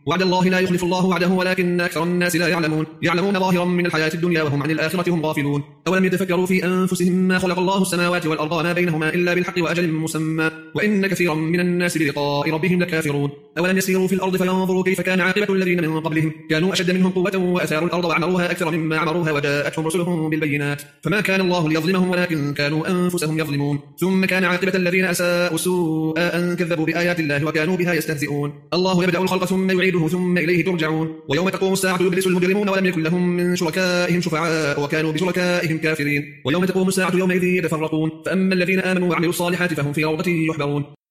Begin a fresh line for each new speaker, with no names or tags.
وعد الله لا يخلف الله وعده ولكن أكثر الناس لا يعلمون ظاهرا من الحياة الدنيا وهم عن الآخرة هم غافلون. أولم يتفكروا في أنفسهم ما خلق الله السماوات والأرض وما بينهما إلا بالحق وأجل مسمى وإن كثيرا من الناس بلقاء ربهم لكافرون. أولم يسيروا في الأرض فينظروا كيف كان عاقبة الذين من قبلهم كانوا أشد منهم قوة وأثاروا الأرض وعمروها أكثر مما عمروها وجاءتهم رسلهم بالبينات فما كان الله ليظلمهم ولكن كانوا أنفسهم يظلمون. ثم كان عاقبة الذين أساءوا السوء أن كذبوا بآيات الله وكانوا بها يستهزئون. الله يبدأ الخلق ثم يعيده ثم إليه ترجعون. ويوم تقوم الساعة يبلس المجرمون ولم يكن لهم من شركائهم شفعاء وكانوا بشركائهم كافرين. ويوم تقوم الساعة يومئذ يتفرقون فأما الذين آمنوا وعملوا الصالحات فهم في روضة يحبرون.